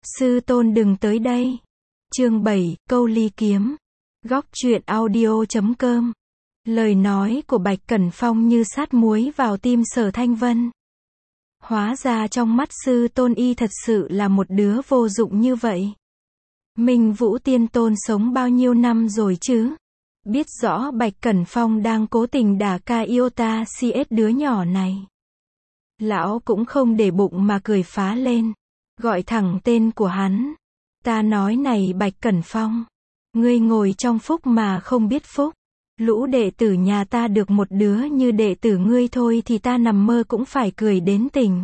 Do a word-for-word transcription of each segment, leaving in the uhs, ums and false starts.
Sư tôn đừng tới đây. Chương bảy, câu ly kiếm. Góc truyện audio chấm com. Lời nói của Bạch Cẩn Phong như sát muối vào tim Sở Thanh Vân. Hóa ra trong mắt sư tôn y thật sự là một đứa vô dụng như vậy. Minh Vũ Tiên Tôn sống bao nhiêu năm rồi chứ? Biết rõ Bạch Cẩn Phong đang cố tình đả ca Iota xê ét đứa nhỏ này. Lão cũng không để bụng mà cười phá lên. Gọi thẳng tên của hắn. Ta nói này Bạch Cẩn Phong. Ngươi ngồi trong phúc mà không biết phúc. Lũ đệ tử nhà ta được một đứa như đệ tử ngươi thôi thì ta nằm mơ cũng phải cười đến tỉnh.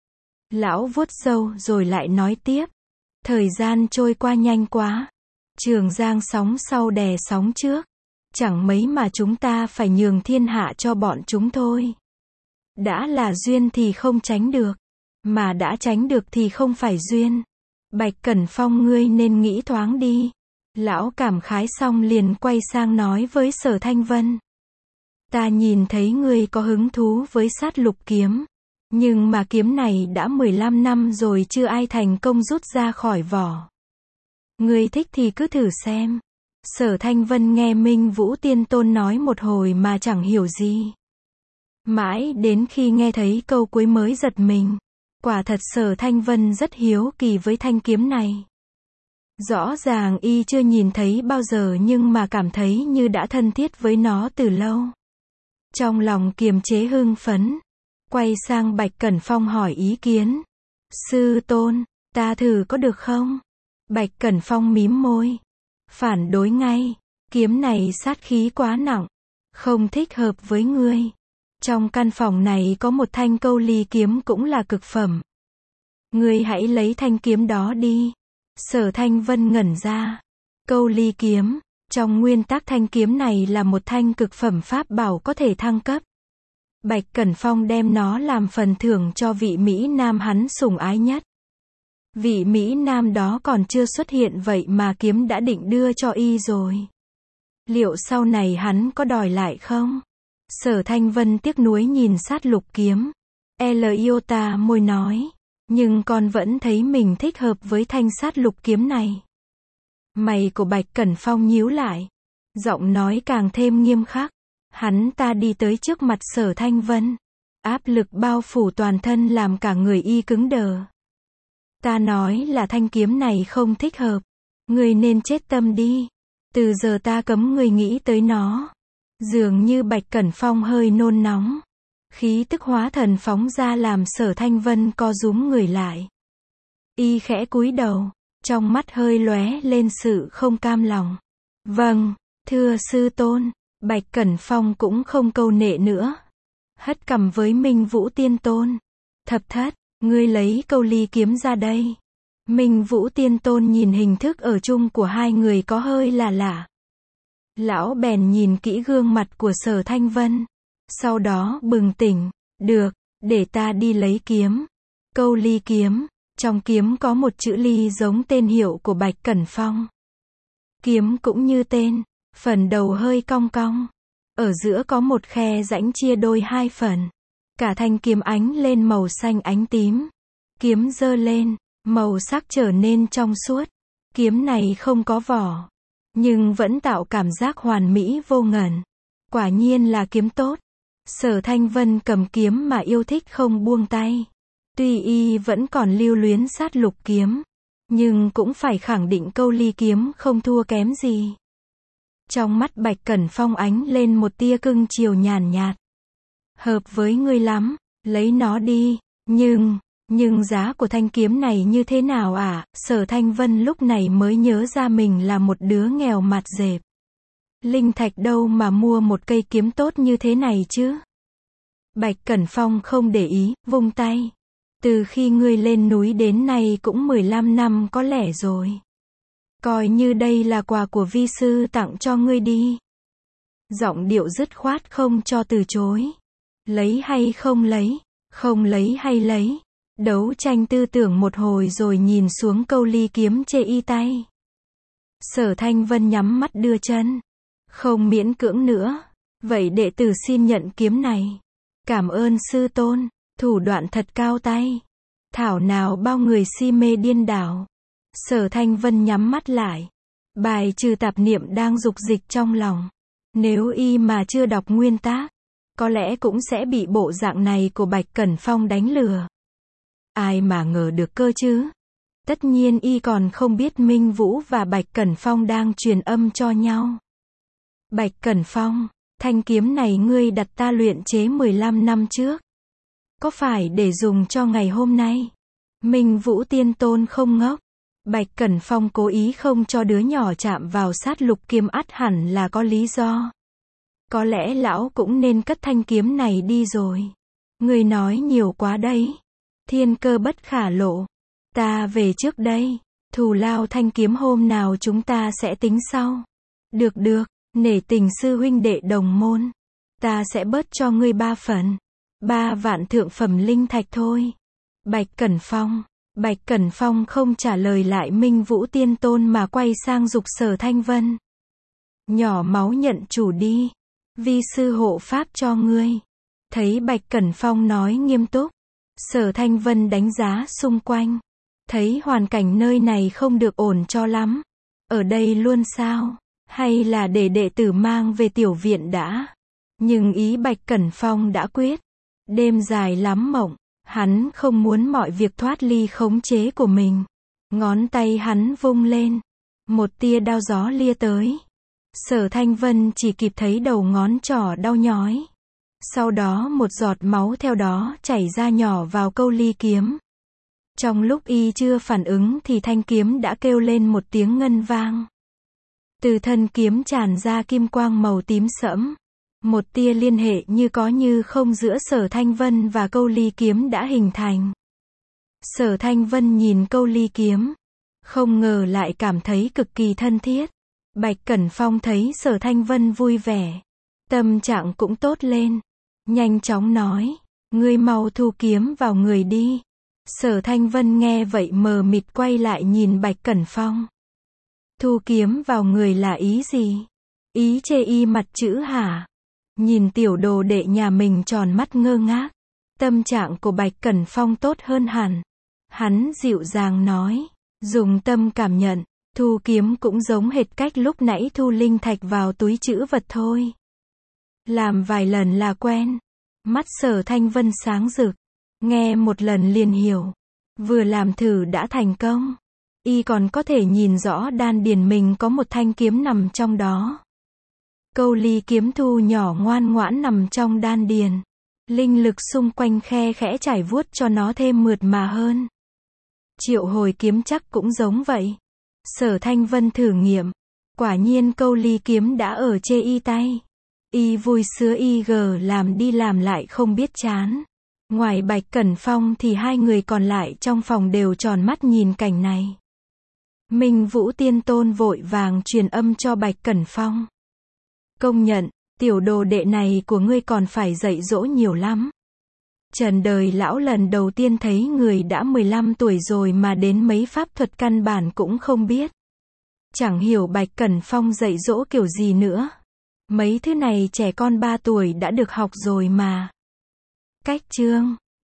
Lão vuốt râu rồi lại nói tiếp. Thời gian trôi qua nhanh quá. Trường Giang sóng sau đè sóng trước. Chẳng mấy mà chúng ta phải nhường thiên hạ cho bọn chúng thôi. Đã là duyên thì không tránh được. Mà đã tránh được thì không phải duyên. Bạch Cẩn Phong ngươi nên nghĩ thoáng đi. Lão cảm khái xong liền quay sang nói với Sở Thanh Vân. Ta nhìn thấy ngươi có hứng thú với sát lục kiếm. Nhưng mà kiếm này đã mười lăm năm rồi chưa ai thành công rút ra khỏi vỏ. Ngươi thích thì cứ thử xem. Sở Thanh Vân nghe Minh Vũ Tiên Tôn nói một hồi mà chẳng hiểu gì. Mãi đến khi nghe thấy câu cuối mới giật mình. Quả thật Sở Thanh Vân rất hiếu kỳ với thanh kiếm này. Rõ ràng y chưa nhìn thấy bao giờ nhưng mà cảm thấy như đã thân thiết với nó từ lâu. Trong lòng kiềm chế hưng phấn. Quay sang Bạch Cẩn Phong hỏi ý kiến. Sư tôn, ta thử có được không? Bạch Cẩn Phong mím môi. Phản đối ngay. Kiếm này sát khí quá nặng. Không thích hợp với ngươi. Trong căn phòng này có một thanh câu ly kiếm cũng là cực phẩm. Ngươi hãy lấy thanh kiếm đó đi. Sở Thanh Vân ngẩn ra. Câu ly kiếm. Trong nguyên tắc thanh kiếm này là một thanh cực phẩm pháp bảo có thể thăng cấp. Bạch Cẩn Phong đem nó làm phần thưởng cho vị Mỹ Nam hắn sủng ái nhất. Vị Mỹ Nam đó còn chưa xuất hiện vậy mà kiếm đã định đưa cho y rồi. Liệu sau này hắn có đòi lại không? Sở Thanh Vân tiếc nuối nhìn sát lục kiếm. El Iota môi nói. Nhưng con vẫn thấy mình thích hợp với thanh sát lục kiếm này. Mày của Bạch Cẩn Phong nhíu lại. Giọng nói càng thêm nghiêm khắc. Hắn ta đi tới trước mặt Sở Thanh Vân. Áp lực bao phủ toàn thân làm cả người y cứng đờ. Ta nói là thanh kiếm này không thích hợp. Ngươi nên chết tâm đi. Từ giờ ta cấm ngươi nghĩ tới nó. Dường như Bạch Cẩn Phong hơi nôn nóng. Khí tức hóa thần phóng ra làm Sở Thanh Vân co rúm người lại. Y khẽ cúi đầu. Trong mắt hơi lóe lên sự không cam lòng. Vâng, thưa sư tôn. Bạch Cẩn Phong cũng không câu nệ nữa. Hất cằm với Minh Vũ Tiên Tôn. Thập thất, ngươi lấy câu ly kiếm ra đây. Minh Vũ Tiên Tôn nhìn hình thức ở chung của hai người có hơi là lạ. Lão bèn nhìn kỹ gương mặt của Sở Thanh Vân. Sau đó bừng tỉnh. Được, để ta đi lấy kiếm. Câu ly kiếm. Trong kiếm có một chữ ly giống tên hiệu của Bạch Cẩn Phong. Kiếm cũng như tên. Phần đầu hơi cong cong. Ở giữa có một khe rãnh chia đôi hai phần. Cả thanh kiếm ánh lên màu xanh ánh tím. Kiếm giơ lên. Màu sắc trở nên trong suốt. Kiếm này không có vỏ. Nhưng vẫn tạo cảm giác hoàn mỹ vô ngần. Quả nhiên là kiếm tốt. Sở Thanh Vân cầm kiếm mà yêu thích không buông tay. Tuy y vẫn còn lưu luyến sát lục kiếm. Nhưng cũng phải khẳng định câu ly kiếm không thua kém gì. Trong mắt Bạch Cẩn Phong ánh lên một tia cưng chiều nhàn nhạt. Hợp với ngươi lắm, lấy nó đi. Nhưng, nhưng giá của thanh kiếm này như thế nào à? Sở Thanh Vân lúc này mới nhớ ra mình là một đứa nghèo mặt dẹp. Linh thạch đâu mà mua một cây kiếm tốt như thế này chứ? Bạch Cẩn Phong không để ý, vung tay. Từ khi ngươi lên núi đến nay cũng mười lăm năm có lẽ rồi. Coi như đây là quà của vi sư tặng cho ngươi đi. Giọng điệu dứt khoát không cho từ chối. Lấy hay không lấy, không lấy hay lấy. Đấu tranh tư tưởng một hồi rồi nhìn xuống câu ly kiếm chê y tay. Sở Thanh Vân nhắm mắt đưa chân. Không miễn cưỡng nữa. Vậy đệ tử xin nhận kiếm này. Cảm ơn sư tôn, thủ đoạn thật cao tay. Thảo nào bao người si mê điên đảo. Sở Thanh Vân nhắm mắt lại. Bài trừ tạp niệm đang dục dịch trong lòng. Nếu y mà chưa đọc nguyên tác, có lẽ cũng sẽ bị bộ dạng này của Bạch Cẩn Phong đánh lừa. Ai mà ngờ được cơ chứ? Tất nhiên y còn không biết Minh Vũ và Bạch Cẩn Phong đang truyền âm cho nhau. Bạch Cẩn Phong, thanh kiếm này ngươi đặt ta luyện chế mười lăm năm trước. Có phải để dùng cho ngày hôm nay? Minh Vũ Tiên Tôn không ngốc. Bạch Cẩn Phong cố ý không cho đứa nhỏ chạm vào sát lục kiếm ắt hẳn là có lý do. Có lẽ lão cũng nên cất thanh kiếm này đi rồi. Ngươi nói nhiều quá đấy. Thiên cơ bất khả lộ. Ta về trước đây. Thù lao thanh kiếm hôm nào chúng ta sẽ tính sau. Được được, nể tình sư huynh đệ đồng môn. Ta sẽ bớt cho ngươi ba phần. Ba vạn thượng phẩm linh thạch thôi. Bạch Cẩn Phong. Bạch Cẩn Phong không trả lời lại Minh Vũ Tiên Tôn mà quay sang dục Sở Thanh Vân. Nhỏ máu nhận chủ đi. Vi sư hộ pháp cho ngươi. Thấy Bạch Cẩn Phong nói nghiêm túc. Sở Thanh Vân đánh giá xung quanh. Thấy hoàn cảnh nơi này không được ổn cho lắm. Ở đây luôn sao? Hay là để đệ tử mang về tiểu viện đã? Nhưng ý Bạch Cẩn Phong đã quyết. Đêm dài lắm mộng. Hắn không muốn mọi việc thoát ly khống chế của mình. Ngón tay hắn vung lên. Một tia đao gió lia tới. Sở Thanh Vân chỉ kịp thấy đầu ngón trỏ đau nhói. Sau đó một giọt máu theo đó chảy ra nhỏ vào câu ly kiếm. Trong lúc y chưa phản ứng thì thanh kiếm đã kêu lên một tiếng ngân vang. Từ thân kiếm tràn ra kim quang màu tím sẫm. Một tia liên hệ như có như không giữa Sở Thanh Vân và câu ly kiếm đã hình thành. Sở Thanh Vân nhìn câu ly kiếm. Không ngờ lại cảm thấy cực kỳ thân thiết. Bạch Cẩn Phong thấy Sở Thanh Vân vui vẻ. Tâm trạng cũng tốt lên. Nhanh chóng nói. Ngươi mau thu kiếm vào người đi. Sở Thanh Vân nghe vậy mờ mịt quay lại nhìn Bạch Cẩn Phong. Thu kiếm vào người là ý gì? Ý chê y mặt chữ hả? Nhìn tiểu đồ đệ nhà mình tròn mắt ngơ ngác. Tâm trạng của Bạch Cẩn Phong tốt hơn hẳn. Hắn dịu dàng nói. Dùng tâm cảm nhận. Thu kiếm cũng giống hệt cách lúc nãy thu linh thạch vào túi trữ vật thôi. Làm vài lần là quen. Mắt Sở Thanh Vân sáng rực. Nghe một lần liền hiểu. Vừa làm thử đã thành công. Y còn có thể nhìn rõ đan điền mình có một thanh kiếm nằm trong đó. Câu ly kiếm thu nhỏ ngoan ngoãn nằm trong đan điền. Linh lực xung quanh khe khẽ trải vuốt cho nó thêm mượt mà hơn. Triệu hồi kiếm chắc cũng giống vậy. Sở Thanh Vân thử nghiệm. Quả nhiên câu ly kiếm đã ở chê y tay. Y vui sứa y gờ làm đi làm lại không biết chán. Ngoài Bạch Cẩn Phong thì hai người còn lại trong phòng đều tròn mắt nhìn cảnh này. Minh Vũ Tiên Tôn vội vàng truyền âm cho Bạch Cẩn Phong. Công nhận, tiểu đồ đệ này của ngươi còn phải dạy dỗ nhiều lắm. Trần đời lão lần đầu tiên thấy người đã mười lăm tuổi rồi mà đến mấy pháp thuật căn bản cũng không biết. Chẳng hiểu Bạch Cẩn Phong dạy dỗ kiểu gì nữa. Mấy thứ này trẻ con ba tuổi đã được học rồi mà. Cách chương